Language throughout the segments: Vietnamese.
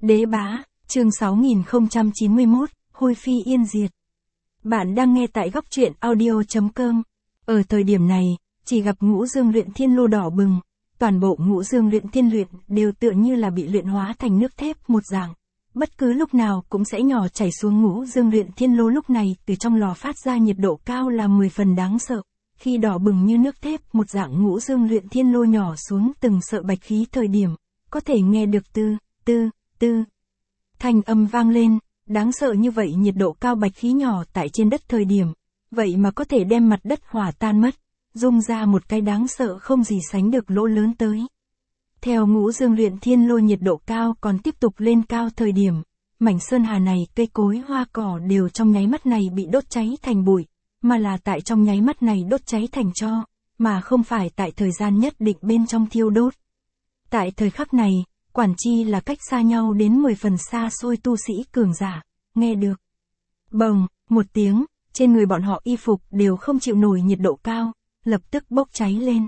Đế bá, chương 6091, hôi phi yên diệt. Bạn đang nghe tại góc truyện audio.com. Ở thời điểm này, chỉ gặp ngũ dương luyện thiên lô đỏ bừng, toàn bộ ngũ dương luyện thiên luyện đều tựa như là bị luyện hóa thành nước thép một dạng. Bất cứ lúc nào cũng sẽ nhỏ chảy xuống. Ngũ dương luyện thiên lô lúc này từ trong lò phát ra nhiệt độ cao là 10 phần đáng sợ. Khi đỏ bừng như nước thép một dạng ngũ dương luyện thiên lô nhỏ xuống từng sợi bạch khí thời điểm, có thể nghe được tư thanh âm vang lên, đáng sợ như vậy. Nhiệt độ cao bạch khí nhỏ tại trên đất thời điểm, vậy mà có thể đem mặt đất hòa tan mất, dung ra một cái đáng sợ không gì sánh được lỗ lớn tới. Theo ngũ dương luyện thiên lô nhiệt độ cao còn tiếp tục lên cao thời điểm, mảnh sơn hà này, cây cối hoa cỏ đều trong nháy mắt này bị đốt cháy thành bụi, mà là tại trong nháy mắt này đốt cháy thành tro, mà không phải tại thời gian nhất định bên trong thiêu đốt. Tại thời khắc này, quản chi là cách xa nhau đến 10 phần xa xôi tu sĩ cường giả, nghe được. Bồng, một tiếng, trên người bọn họ y phục đều không chịu nổi nhiệt độ cao, lập tức bốc cháy lên.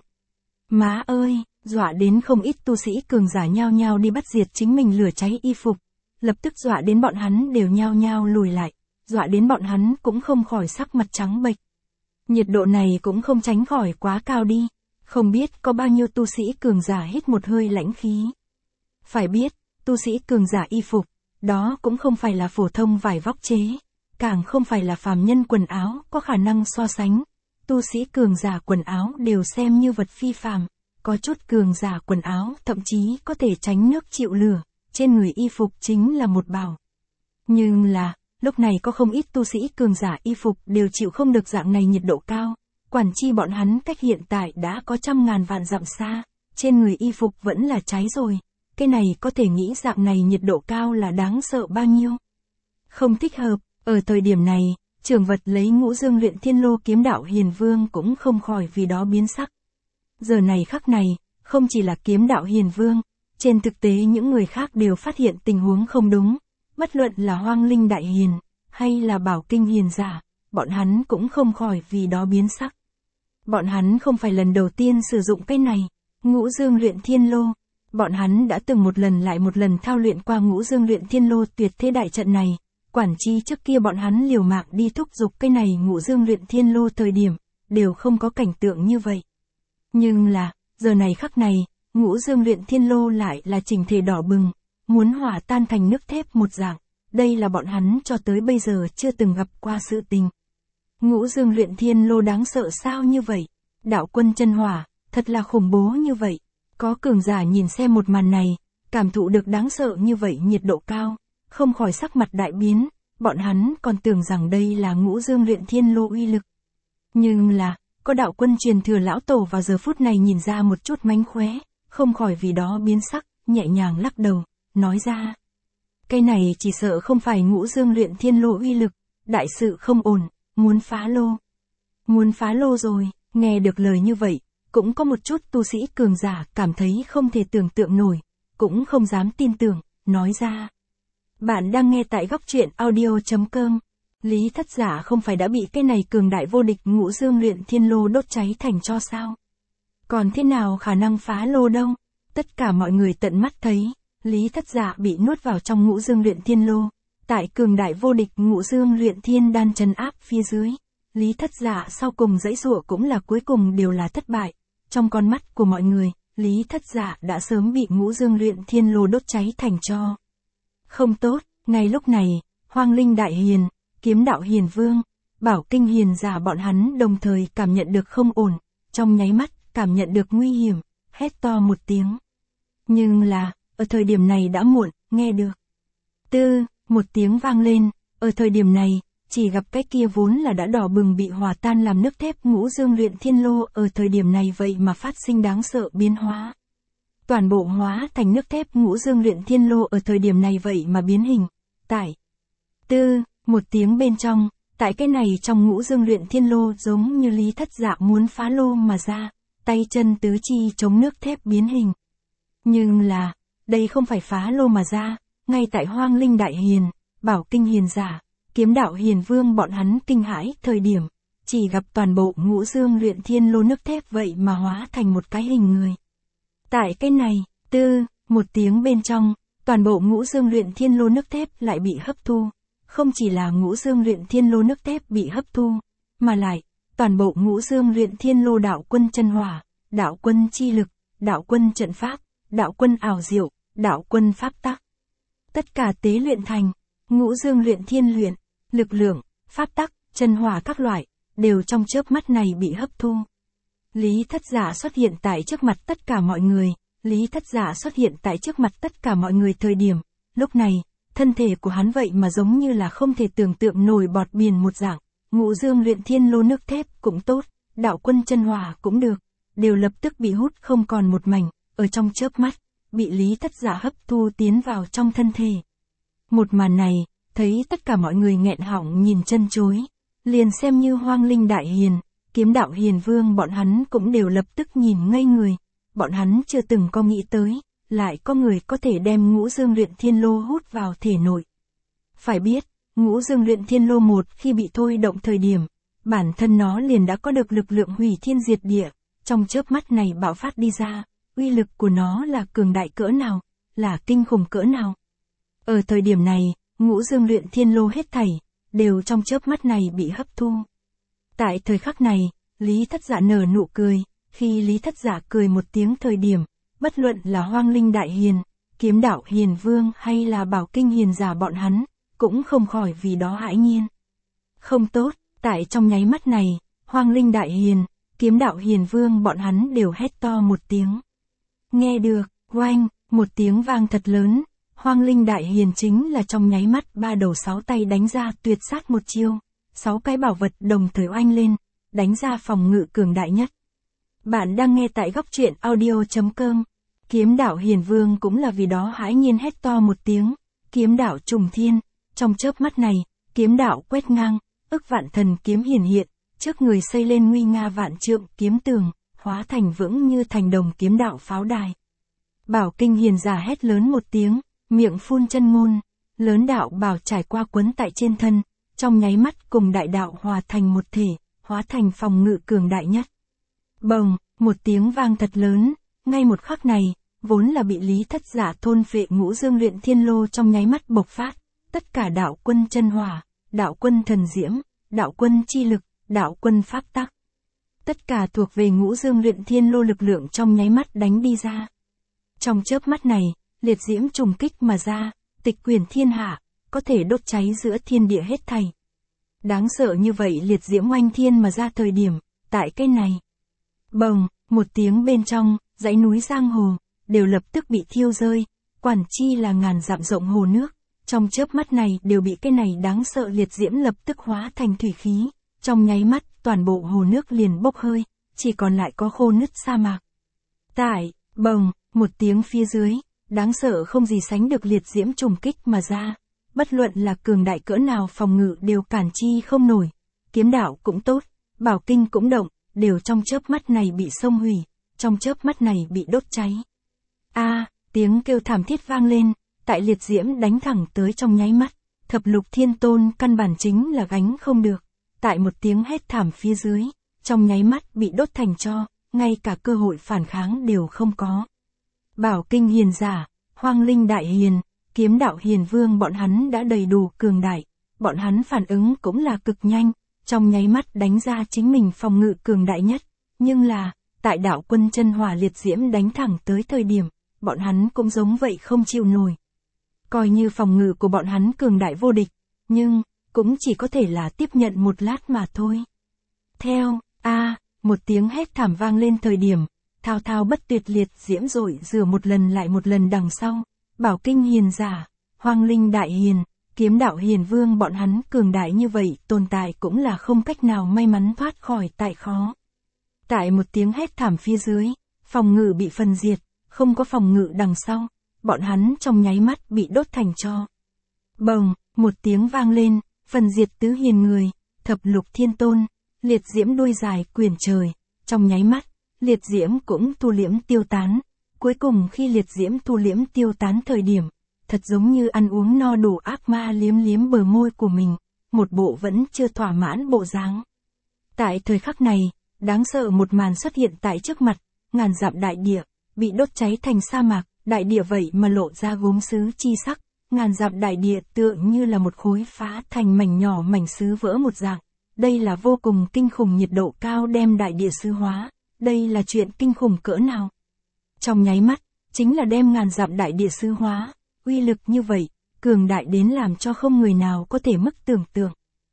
Má ơi, dọa đến không ít tu sĩ cường giả nhao nhao đi bắt diệt chính mình lửa cháy y phục, lập tức dọa đến bọn hắn đều nhao nhao lùi lại, dọa đến bọn hắn cũng không khỏi sắc mặt trắng bệch. Nhiệt độ này cũng không tránh khỏi quá cao đi, không biết có bao nhiêu tu sĩ cường giả hít một hơi lãnh khí. Phải biết, tu sĩ cường giả y phục, đó cũng không phải là phổ thông vải vóc chế, càng không phải là phàm nhân quần áo có khả năng so sánh. Tu sĩ cường giả quần áo đều xem như vật phi phàm, có chút cường giả quần áo thậm chí có thể tránh nước chịu lửa, trên người y phục chính là một bảo. Nhưng là, lúc này có không ít tu sĩ cường giả y phục đều chịu không được dạng này nhiệt độ cao, quản chi bọn hắn cách hiện tại đã có trăm ngàn vạn dặm xa, trên người y phục vẫn là cháy rồi. Cái này có thể nghĩ dạng này nhiệt độ cao là đáng sợ bao nhiêu. Không thích hợp, ở thời điểm này, trưởng vật lấy ngũ dương luyện thiên lô kiếm đạo hiền vương cũng không khỏi vì đó biến sắc. Giờ này khắc này, không chỉ là kiếm đạo hiền vương, trên thực tế những người khác đều phát hiện tình huống không đúng, bất luận là hoang linh đại hiền, hay là bảo kinh hiền giả, bọn hắn cũng không khỏi vì đó biến sắc. Bọn hắn không phải lần đầu tiên sử dụng cái này, ngũ dương luyện thiên lô. Bọn hắn đã từng một lần lại một lần thao luyện qua ngũ dương luyện thiên lô tuyệt thế đại trận này, quản chi trước kia bọn hắn liều mạng đi thúc giục cái này ngũ dương luyện thiên lô thời điểm, đều không có cảnh tượng như vậy. Nhưng là, giờ này khắc này, ngũ dương luyện thiên lô lại là chỉnh thể đỏ bừng, muốn hòa tan thành nước thép một dạng, đây là bọn hắn cho tới bây giờ chưa từng gặp qua sự tình. Ngũ dương luyện thiên lô đáng sợ sao như vậy? Đạo quân chân hỏa, thật là khủng bố như vậy. Có cường giả nhìn xem một màn này, cảm thụ được đáng sợ như vậy nhiệt độ cao, không khỏi sắc mặt đại biến, bọn hắn còn tưởng rằng đây là ngũ dương luyện thiên lô uy lực. Nhưng là, có đạo quân truyền thừa lão tổ vào giờ phút này nhìn ra một chút mánh khóe, không khỏi vì đó biến sắc, nhẹ nhàng lắc đầu, nói ra. Cái này chỉ sợ không phải ngũ dương luyện thiên lô uy lực, đại sự không ổn, muốn phá lô. Muốn phá lô rồi, nghe được lời như vậy. Cũng có một chút tu sĩ cường giả cảm thấy không thể tưởng tượng nổi, cũng không dám tin tưởng, nói ra. Bạn đang nghe tại góc truyện audio.com. Lý Thất Giả không phải đã bị cái này cường đại vô địch ngũ dương luyện thiên lô đốt cháy thành tro sao? Còn thế nào khả năng phá lô đâu? Tất cả mọi người tận mắt thấy, Lý Thất Giả bị nuốt vào trong ngũ dương luyện thiên lô, tại cường đại vô địch ngũ dương luyện thiên đan trấn áp phía dưới. Lý Thất Giả sau cùng dãy dụa cũng là cuối cùng đều là thất bại. Trong con mắt của mọi người, Lý Thất Giả đã sớm bị ngũ dương luyện thiên lô đốt cháy thành tro. Không tốt, ngay lúc này, hoang linh đại hiền, kiếm đạo hiền vương, bảo kinh hiền giả bọn hắn đồng thời cảm nhận được không ổn, trong nháy mắt cảm nhận được nguy hiểm, hét to một tiếng. Nhưng là, ở thời điểm này đã muộn, nghe được. Một tiếng vang lên, ở thời điểm này, chỉ gặp cái kia vốn là đã đỏ bừng bị hòa tan làm nước thép ngũ dương luyện thiên lô ở thời điểm này vậy mà phát sinh đáng sợ biến hóa. Toàn bộ hóa thành nước thép ngũ dương luyện thiên lô ở thời điểm này vậy mà biến hình. Tại một tiếng bên trong, tại cái này trong ngũ dương luyện thiên lô giống như Lý Thất Dạ muốn phá lô mà ra, tay chân tứ chi chống nước thép biến hình. Nhưng là, đây không phải phá lô mà ra, ngay tại hoang linh đại hiền, bảo kinh hiền giả. Kiếm đạo hiền vương bọn hắn kinh hãi thời điểm, chỉ gặp toàn bộ ngũ dương luyện thiên lô nước thép vậy mà hóa thành một cái hình người. Tại cái này, một tiếng bên trong, toàn bộ ngũ dương luyện thiên lô nước thép lại bị hấp thu. Không chỉ là ngũ dương luyện thiên lô nước thép bị hấp thu, mà lại, toàn bộ ngũ dương luyện thiên lô đạo quân chân hỏa, đạo quân chi lực, đạo quân trận pháp, đạo quân ảo diệu, đạo quân pháp tắc. Tất cả tế luyện thành, ngũ dương luyện thiên luyện, lực lượng, pháp tắc, chân hỏa các loại, đều trong chớp mắt này bị hấp thu. Lý Thất Giả xuất hiện tại trước mặt tất cả mọi người, Lý Thất Giả xuất hiện tại trước mặt tất cả mọi người thời điểm, lúc này, thân thể của hắn vậy mà giống như là không thể tưởng tượng nổi bọt biển một dạng, ngũ dương luyện thiên lô nước thép cũng tốt, đạo quân chân hỏa cũng được, đều lập tức bị hút không còn một mảnh, ở trong chớp mắt, bị Lý Thất Giả hấp thu tiến vào trong thân thể. Một màn này, thấy tất cả mọi người nghẹn họng nhìn chân chối, liền xem như Hoang Linh Đại Hiền, Kiếm Đạo Hiền Vương bọn hắn cũng đều lập tức nhìn ngây người, bọn hắn chưa từng có nghĩ tới, lại có người có thể đem ngũ dương luyện thiên lô hút vào thể nội. Phải biết, ngũ dương luyện thiên lô một khi bị thôi động thời điểm, bản thân nó liền đã có được lực lượng hủy thiên diệt địa, trong chớp mắt này bạo phát đi ra, uy lực của nó là cường đại cỡ nào, là kinh khủng cỡ nào. Ở thời điểm này, ngũ dương luyện thiên lô hết thảy, đều trong chớp mắt này bị hấp thu. Tại thời khắc này, Lý Thất Giả nở nụ cười, khi Lý Thất Giả cười một tiếng thời điểm, bất luận là Hoang Linh Đại Hiền, Kiếm Đạo Hiền Vương hay là Bảo Kinh Hiền Giả bọn hắn, cũng không khỏi vì đó hãi nhiên. Không tốt, tại trong nháy mắt này, Hoang Linh Đại Hiền, Kiếm Đạo Hiền Vương bọn hắn đều hét to một tiếng. Nghe được, oanh, một tiếng vang thật lớn, Hoang Linh Đại Hiền chính là trong nháy mắt ba đầu sáu tay đánh ra tuyệt sát một chiêu, 6 cái bảo vật đồng thời oanh lên, đánh ra phòng ngự cường đại nhất. Bạn đang nghe tại góc truyện audio.com. Kiếm Đạo Hiền Vương cũng là vì đó hãi nhiên hét to một tiếng, kiếm đạo trùng thiên, trong chớp mắt này, kiếm đạo quét ngang, ức vạn thần kiếm hiển hiện, trước người xây lên nguy nga vạn trượng kiếm tường, hóa thành vững như thành đồng kiếm đạo pháo đài. Bảo Kinh Hiền Giả hét lớn một tiếng, miệng phun chân ngôn, lớn đạo bảo trải qua quấn tại trên thân, trong nháy mắt cùng đại đạo hòa thành một thể, hóa thành phòng ngự cường đại nhất. Bồng, một tiếng vang thật lớn, ngay một khắc này, vốn là bị Lý Thất Giả thôn phệ ngũ dương luyện thiên lô trong nháy mắt bộc phát, tất cả đạo quân chân hỏa, đạo quân thần diễm, đạo quân chi lực, đạo quân pháp tắc. Tất cả thuộc về ngũ dương luyện thiên lô lực lượng trong nháy mắt đánh đi ra. Trong chớp mắt này, liệt diễm trùng kích mà ra, tịch quyển thiên hạ, có thể đốt cháy giữa thiên địa hết thảy. Đáng sợ như vậy liệt diễm oanh thiên mà ra thời điểm, tại cái này. Bồng, một tiếng bên trong, dãy núi giang hồ, đều lập tức bị thiêu rơi, quản chi là ngàn dặm rộng hồ nước, trong chớp mắt này đều bị cái này đáng sợ liệt diễm lập tức hóa thành thủy khí, trong nháy mắt toàn bộ hồ nước liền bốc hơi, chỉ còn lại có khô nứt sa mạc. Tại, bồng, một tiếng phía dưới, đáng sợ không gì sánh được liệt diễm trùng kích mà ra, bất luận là cường đại cỡ nào phòng ngự đều cản chi không nổi, kiếm đạo cũng tốt, bảo kinh cũng động, đều trong chớp mắt này bị xông hủy, trong chớp mắt này bị đốt cháy. Tiếng kêu thảm thiết vang lên, tại liệt diễm đánh thẳng tới trong nháy mắt, thập lục thiên tôn căn bản chính là gánh không được, tại một tiếng hét thảm phía dưới, trong nháy mắt bị đốt thành tro, ngay cả cơ hội phản kháng đều không có. Bảo Kinh Hiền Giả, Hoang Linh Đại Hiền, Kiếm Đạo Hiền Vương bọn hắn đã đầy đủ cường đại, bọn hắn phản ứng cũng là cực nhanh, trong nháy mắt đánh ra chính mình phòng ngự cường đại nhất, nhưng là, tại đạo quân chân hỏa liệt diễm đánh thẳng tới thời điểm, bọn hắn cũng giống vậy không chịu nổi. Coi như phòng ngự của bọn hắn cường đại vô địch, nhưng, cũng chỉ có thể là tiếp nhận một lát mà thôi. Theo, một tiếng hét thảm vang lên thời điểm, thao thao bất tuyệt liệt diễm rội rửa một lần lại một lần đằng sau, Bảo Kinh Hiền Giả, Hoang Linh Đại Hiền, Kiếm Đạo Hiền Vương bọn hắn cường đại như vậy tồn tại cũng là không cách nào may mắn thoát khỏi tại khó. Tại một tiếng hét thảm phía dưới, phòng ngự bị phân diệt, không có phòng ngự đằng sau, bọn hắn trong nháy mắt bị đốt thành tro. Bồng, một tiếng vang lên, phân diệt tứ hiền người, thập lục thiên tôn, liệt diễm đuôi dài quyển trời, trong nháy mắt, liệt diễm cũng thu liễm tiêu tán. Cuối cùng khi liệt diễm thu liễm tiêu tán thời điểm, thật giống như ăn uống no đủ ác ma liếm liếm bờ môi của mình, một bộ vẫn chưa thỏa mãn bộ dáng. Tại thời khắc này, đáng sợ một màn xuất hiện tại trước mặt, ngàn dặm đại địa, bị đốt cháy thành sa mạc, đại địa vậy mà lộ ra gốm sứ chi sắc, ngàn dặm đại địa tựa như là một khối phá thành mảnh nhỏ mảnh sứ vỡ một dạng. Đây là vô cùng kinh khủng, nhiệt độ cao đem đại địa sứ hóa, đây là chuyện kinh khủng cỡ nào. Trong nháy mắt, chính là đem ngàn dặm đại địa sứ hóa, uy lực như vậy, cường đại đến làm cho không người nào có thể mức tưởng tượng.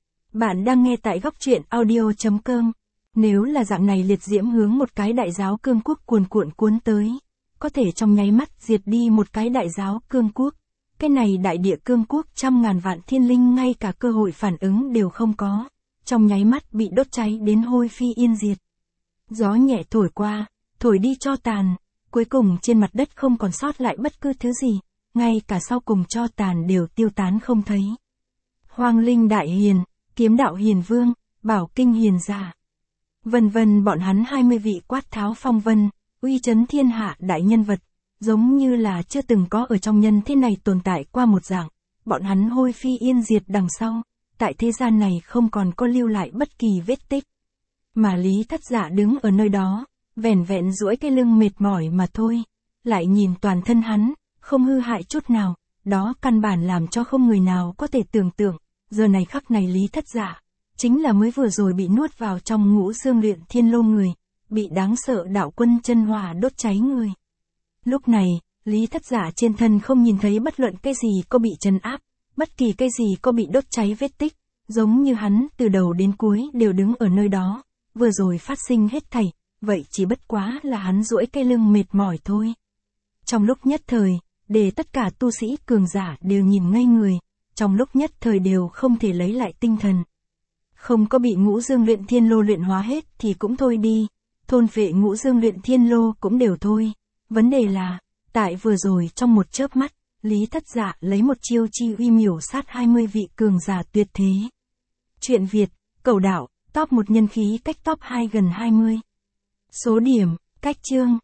Bạn đang nghe tại góc truyện audio.com. Nếu là dạng này liệt diễm hướng một cái đại giáo cương quốc cuồn cuộn cuốn tới, có thể trong nháy mắt diệt đi một cái đại giáo cương quốc. Cái này đại địa cương quốc trăm ngàn vạn thiên linh ngay cả cơ hội phản ứng đều không có, trong nháy mắt bị đốt cháy đến hôi phi yên diệt. Gió nhẹ thổi qua, thổi đi tro tàn, cuối cùng trên mặt đất không còn sót lại bất cứ thứ gì, ngay cả sau cùng tro tàn đều tiêu tán không thấy. Hoang linh đại hiền, kiếm đạo hiền vương, bảo kinh hiền giả. Vân vân bọn hắn 20 vị quát tháo phong vân, uy chấn thiên hạ đại nhân vật, giống như là chưa từng có ở trong nhân thế này tồn tại qua một dạng, bọn hắn hôi phi yên diệt đằng sau, tại thế gian này không còn có lưu lại bất kỳ vết tích. Mà Lý Thất Dạ đứng ở nơi đó, vẻn vẹn duỗi cái lưng mệt mỏi mà thôi, lại nhìn toàn thân hắn, không hư hại chút nào, đó căn bản làm cho không người nào có thể tưởng tượng, giờ này khắc này Lý Thất Dạ, chính là mới vừa rồi bị nuốt vào trong ngũ dương luyện thiên lô người, bị đáng sợ đạo quân chân hỏa đốt cháy người. Lúc này, Lý Thất Dạ trên thân không nhìn thấy bất luận cái gì có bị trấn áp, bất kỳ cái gì có bị đốt cháy vết tích, giống như hắn từ đầu đến cuối đều đứng ở nơi đó, vừa rồi phát sinh hết thảy, vậy chỉ bất quá là hắn duỗi cái lưng mệt mỏi thôi. Trong lúc nhất thời, để tất cả tu sĩ cường giả đều nhìn ngây người, trong lúc nhất thời đều không thể lấy lại tinh thần. Không có bị ngũ dương luyện thiên lô luyện hóa hết thì cũng thôi đi, thôn phệ ngũ dương luyện thiên lô cũng đều thôi. Vấn đề là, tại vừa rồi trong một chớp mắt, Lý Thất Dạ lấy một chiêu chi uy miểu sát 20 vị cường giả tuyệt thế. Truyện Việt, Cẩu Đạo, top 1 nhân khí cách top 2 gần 20. Số điểm, cách chương,